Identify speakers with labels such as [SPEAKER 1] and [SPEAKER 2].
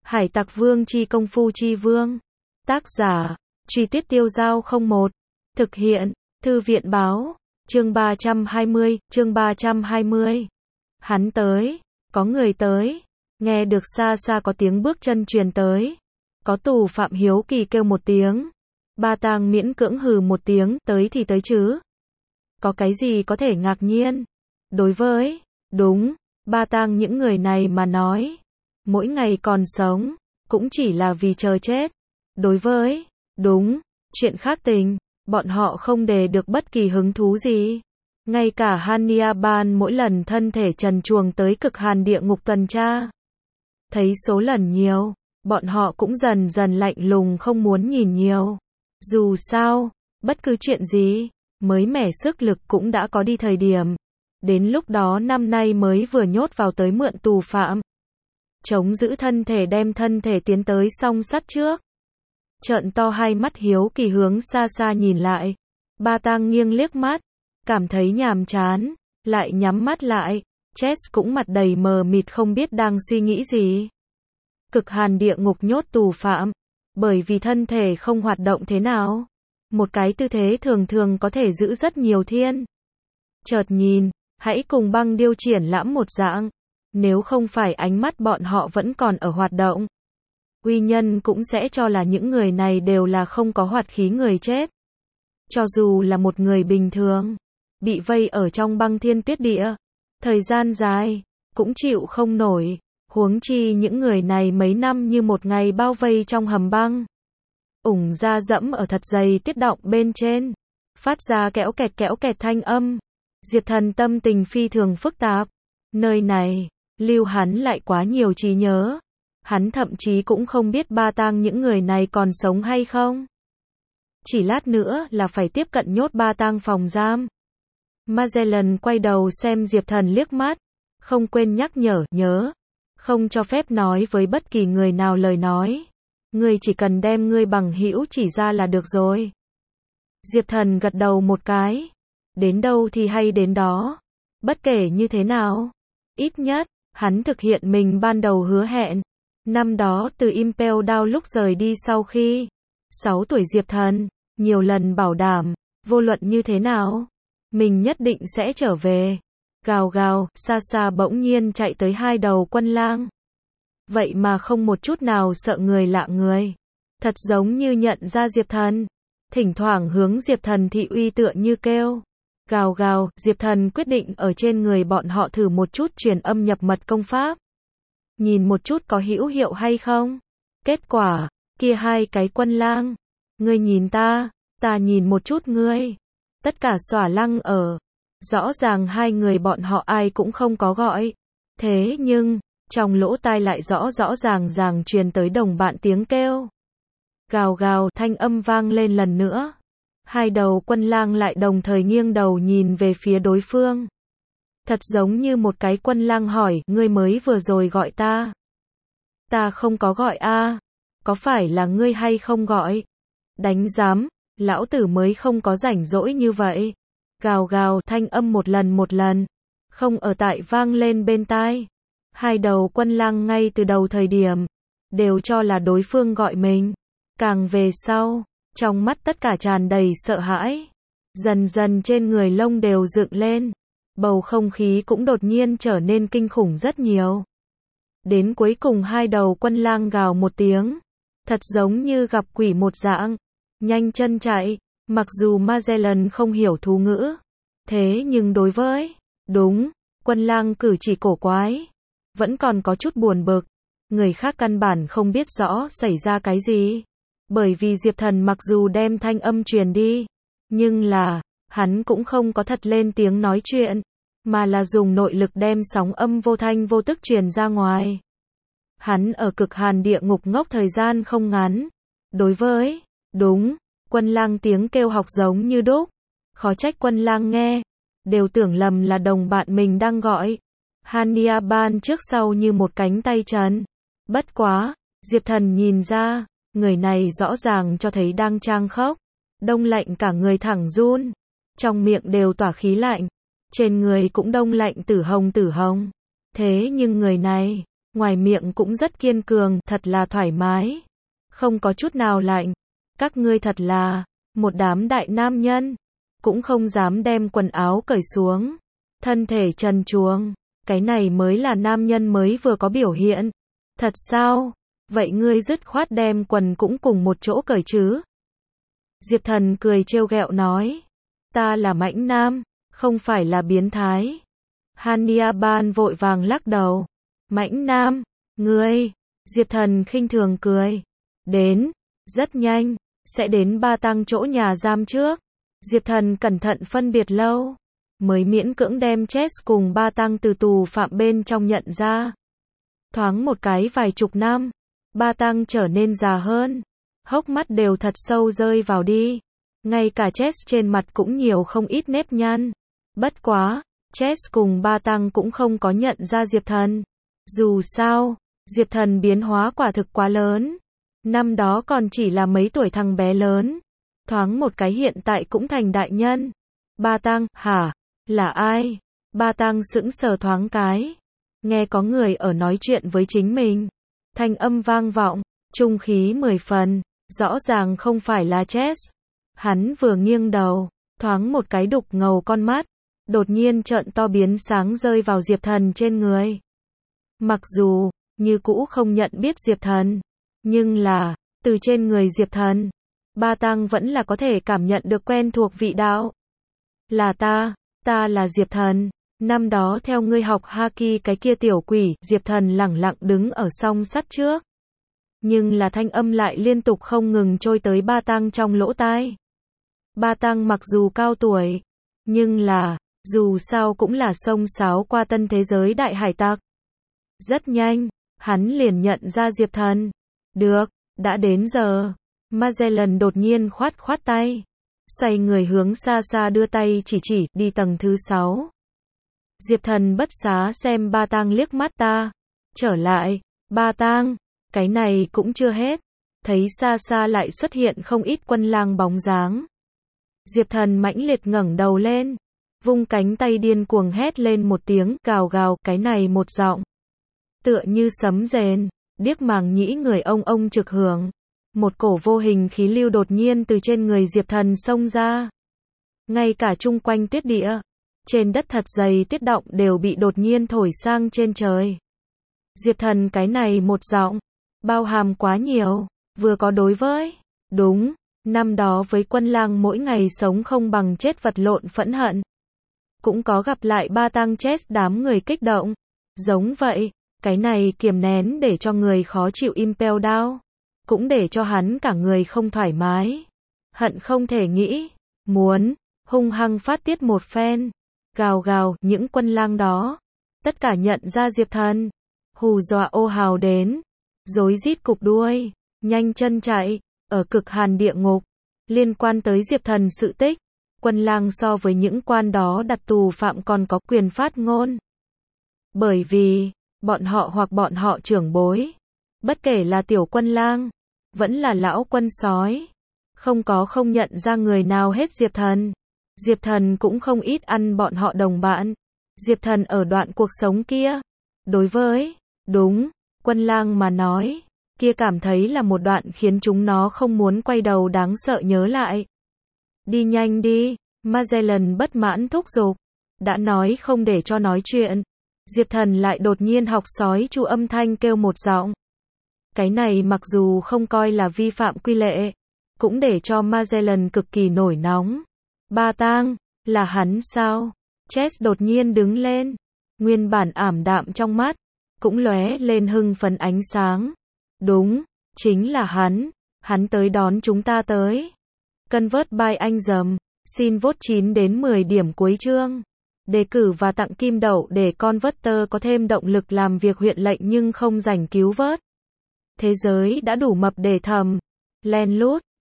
[SPEAKER 1] Hải Tặc Vương chi công phu chi vương. Tác giả, Truy Tuyết Tiêu Dao 01. Thực hiện, Thư viện báo, chương 320. Hắn tới, có người tới. Nghe được xa xa có tiếng bước chân truyền tới. Có tù phạm hiếu kỳ kêu một tiếng. Ba Tang miễn cưỡng hừ một tiếng, tới thì tới chứ. Có cái gì có thể ngạc nhiên? Đối với, đúng, Ba Tang những người này mà nói, mỗi ngày còn sống, cũng chỉ là vì chờ chết. Đối với, đúng, chuyện khác tình, bọn họ không đề được bất kỳ hứng thú gì. Ngay cả Hania Ban mỗi lần thân thể trần truồng tới cực hàn địa ngục tuần tra. Thấy số lần nhiều, bọn họ cũng dần dần lạnh lùng không muốn nhìn nhiều. Dù sao, bất cứ chuyện gì, mới mẻ sức lực cũng đã có đi thời điểm. Đến lúc đó năm nay mới vừa nhốt vào tới mượn tù phạm. Chống giữ thân thể đem thân thể tiến tới song sắt trước. Trợn to hai mắt hiếu kỳ hướng xa xa nhìn lại. Ba Tang nghiêng liếc mắt, cảm thấy nhàm chán, lại nhắm mắt lại. Chess cũng mặt đầy mờ mịt không biết đang suy nghĩ gì. Cực hàn địa ngục nhốt tù phạm, bởi vì thân thể không hoạt động thế nào. Một cái tư thế thường thường có thể giữ rất nhiều thiên. Chợt nhìn, hãy cùng băng điêu triển lãm một dạng. Nếu không phải ánh mắt bọn họ vẫn còn ở hoạt động, uy nhân cũng sẽ cho là những người này đều là không có hoạt khí người chết. Cho dù là một người bình thường, bị vây ở trong băng thiên tuyết địa, thời gian dài, cũng chịu không nổi. Huống chi những người này mấy năm như một ngày bao vây trong hầm băng. Ủng ra dẫm ở thật dày tiết đọng bên trên, phát ra kéo kẹt thanh âm. Diệp Thần tâm tình phi thường phức tạp. Nơi này, lưu hắn lại quá nhiều trí nhớ. Hắn thậm chí cũng không biết Ba Tang những người này còn sống hay không. Chỉ lát nữa là phải tiếp cận nhốt Ba Tang phòng giam. Magellan quay đầu xem Diệp Thần liếc mắt, không quên nhắc nhớ, không cho phép nói với bất kỳ người nào lời nói. Ngươi chỉ cần đem ngươi bằng hữu chỉ ra là được rồi. Diệp Thần gật đầu một cái. Đến đâu thì hay đến đó. Bất kể như thế nào, ít nhất, hắn thực hiện mình ban đầu hứa hẹn. Năm đó từ Impel Down lúc rời đi sau khi 6 tuổi Diệp Thần, nhiều lần bảo đảm, vô luận như thế nào, mình nhất định sẽ trở về. Gào gào, xa xa bỗng nhiên chạy tới hai đầu quân lang. Vậy mà không một chút nào sợ người lạ người. Thật giống như nhận ra Diệp Thần. Thỉnh thoảng hướng Diệp Thần thị uy tựa như kêu. Gào gào, Diệp Thần quyết định ở trên người bọn họ thử một chút truyền âm nhập mật công pháp. Nhìn một chút có hữu hiệu hay không. Kết quả, kia hai cái quân lang. Ngươi nhìn ta nhìn một chút ngươi. Tất cả xỏa lăng ở. Rõ ràng hai người bọn họ ai cũng không có gọi. Thế nhưng, trong lỗ tai lại rõ ràng truyền tới đồng bạn tiếng kêu. Gào gào, thanh âm vang lên lần nữa. Hai đầu quân lang lại đồng thời nghiêng đầu nhìn về phía đối phương. Thật giống như một cái quân lang hỏi, ngươi mới vừa rồi gọi ta. Ta không có gọi a. Có phải là ngươi hay không gọi? Đánh giám, lão tử mới không có rảnh rỗi như vậy. Gào gào, thanh âm một lần, không ở tại vang lên bên tai. Hai đầu quân lang ngay từ đầu thời điểm, đều cho là đối phương gọi mình. Càng về sau, trong mắt tất cả tràn đầy sợ hãi. Dần dần trên người lông đều dựng lên. Bầu không khí cũng đột nhiên trở nên kinh khủng rất nhiều. Đến cuối cùng hai đầu quân lang gào một tiếng. Thật giống như gặp quỷ một dạng. Nhanh chân chạy. Mặc dù Magellan không hiểu thú ngữ. Thế nhưng đối với, đúng, quân lang cử chỉ cổ quái. Vẫn còn có chút buồn bực. Người khác căn bản không biết rõ xảy ra cái gì. Bởi vì Diệp Thần mặc dù đem thanh âm truyền đi. Nhưng là, hắn cũng không có thật lên tiếng nói chuyện. Mà là dùng nội lực đem sóng âm vô thanh vô tức truyền ra ngoài. Hắn ở cực hàn địa ngục ngốc thời gian không ngắn. Đối với, đúng, quân lang tiếng kêu học giống như đúc. Khó trách quân lang nghe, đều tưởng lầm là đồng bạn mình đang gọi. Hania Ban trước sau như một cánh tay trần. Bất quá, Diệp Thần nhìn ra, người này rõ ràng cho thấy đang trang khóc. Đông lạnh cả người thẳng run. Trong miệng đều tỏa khí lạnh. Trên người cũng đông lạnh tử hồng. Thế nhưng người này, ngoài miệng cũng rất kiên cường, thật là thoải mái. Không có chút nào lạnh. Các ngươi thật là một đám đại nam nhân, cũng không dám đem quần áo cởi xuống. Thân thể trần truồng, cái này mới là nam nhân mới vừa có biểu hiện. Thật sao? Vậy ngươi dứt khoát đem quần cũng cùng một chỗ cởi chứ? Diệp Thần cười trêu ghẹo nói. Ta là mãnh nam, không phải là biến thái. Hania Ban vội vàng lắc đầu. Mãnh nam, ngươi. Diệp Thần khinh thường cười. Đến, rất nhanh, sẽ đến Ba Tăng chỗ nhà giam trước. Diệp Thần cẩn thận phân biệt lâu, mới miễn cưỡng đem Chess cùng Ba Tăng từ tù phạm bên trong nhận ra. Thoáng một cái vài chục năm, Ba Tăng trở nên già hơn, hốc mắt đều thật sâu rơi vào đi. Ngay cả Chess trên mặt cũng nhiều không ít nếp nhăn. Bất quá, Chess cùng Ba Tăng cũng không có nhận ra Diệp Thần. Dù sao, Diệp Thần biến hóa quả thực quá lớn. Năm đó còn chỉ là mấy tuổi thằng bé lớn. Thoáng một cái hiện tại cũng thành đại nhân. Ba Tăng, hả? Là ai? Ba Tăng sững sờ thoáng cái. Nghe có người ở nói chuyện với chính mình. Thanh âm vang vọng, trung khí 10 phần, rõ ràng không phải là Chess. Hắn vừa nghiêng đầu, thoáng một cái đục ngầu con mắt, đột nhiên trợn to biến sáng rơi vào Diệp Thần trên người. Mặc dù, như cũ không nhận biết Diệp Thần, nhưng là, từ trên người Diệp Thần, Ba Tăng vẫn là có thể cảm nhận được quen thuộc vị đạo. Là ta là Diệp Thần. Năm đó theo ngươi học Haki cái kia tiểu quỷ, Diệp Thần lẳng lặng đứng ở song sắt trước. Nhưng là thanh âm lại liên tục không ngừng trôi tới Ba Tăng trong lỗ tai. Ba Tăng mặc dù cao tuổi, nhưng là, dù sao cũng là xông xáo qua tân thế giới đại hải tặc. Rất nhanh, hắn liền nhận ra Diệp Thần. Được, đã đến giờ. Magellan đột nhiên khoát khoát tay. Xoay người hướng xa xa đưa tay chỉ, đi tầng thứ 6. Diệp Thần bất xá xem Ba Tăng liếc mắt ta. Trở lại, Ba Tăng, cái này cũng chưa hết. Thấy xa xa lại xuất hiện không ít quân lang bóng dáng. Diệp Thần mãnh liệt ngẩng đầu lên, vung cánh tay điên cuồng hét lên một tiếng, gào gào, cái này một giọng. Tựa như sấm rền, điếc màng nhĩ người ông trực hưởng. Một cổ vô hình khí lưu đột nhiên từ trên người Diệp Thần xông ra. Ngay cả chung quanh tuyết địa, trên đất thật dày tuyết động đều bị đột nhiên thổi sang trên trời. Diệp Thần cái này một giọng, bao hàm quá nhiều, vừa có đối với, đúng, năm đó với quân lang mỗi ngày sống không bằng chết vật lộn phẫn hận. Cũng có gặp lại Ba Tăng chết đám người kích động. Giống vậy, cái này kiềm nén để cho người khó chịu Impel Down. Cũng để cho hắn cả người không thoải mái. Hận không thể nghĩ, muốn, hung hăng phát tiết một phen. Gào gào, những quân lang đó. Tất cả nhận ra Diệp Thần. Hù dọa ô hào đến. Rối rít cụp đuôi, nhanh chân chạy, ở cực hàn địa ngục. Liên quan tới Diệp Thần sự tích. Quân lang so với những quan đó đặt tù phạm còn có quyền phát ngôn. Bởi vì, bọn họ hoặc bọn họ trưởng bối. Bất kể là tiểu quân lang, vẫn là lão quân sói. Không nhận ra người nào hết Diệp Thần. Diệp Thần cũng không ít ăn bọn họ đồng bạn. Diệp Thần ở đoạn cuộc sống kia. Đối với, đúng, quân lang mà nói, kia cảm thấy là một đoạn khiến chúng nó không muốn quay đầu đáng sợ nhớ lại. Đi nhanh đi, Magellan bất mãn thúc giục. Đã nói không để cho nói chuyện. Diệp Thần lại đột nhiên học sói chu âm thanh kêu một giọng. Cái này mặc dù không coi là vi phạm quy lệ, cũng để cho Magellan cực kỳ nổi nóng. Ba Tăng, là hắn sao? Chess đột nhiên đứng lên, nguyên bản ảm đạm trong mắt, cũng lóe lên hưng phấn ánh sáng. Đúng, chính là hắn tới đón chúng ta tới. Convert by anh dầm, xin vote 9 đến 10 điểm cuối chương. Đề cử và tặng kim đậu để Converter có thêm động lực làm việc huyện lệnh nhưng không rảnh cứu vớt. Thế giới đã đủ mập để thầm, len lút,